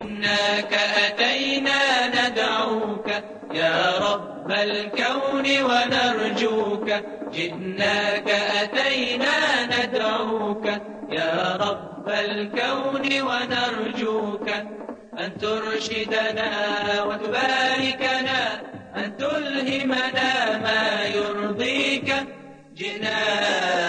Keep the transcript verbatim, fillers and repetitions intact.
إنك أتينا ندعوك يا رب الكون ونرجوك، جئناك أتينا ندعوك يا رب الكون ونرجوك، أن ترشدنا وتباركنا، أن تلهمنا ما يرضيك. جئنا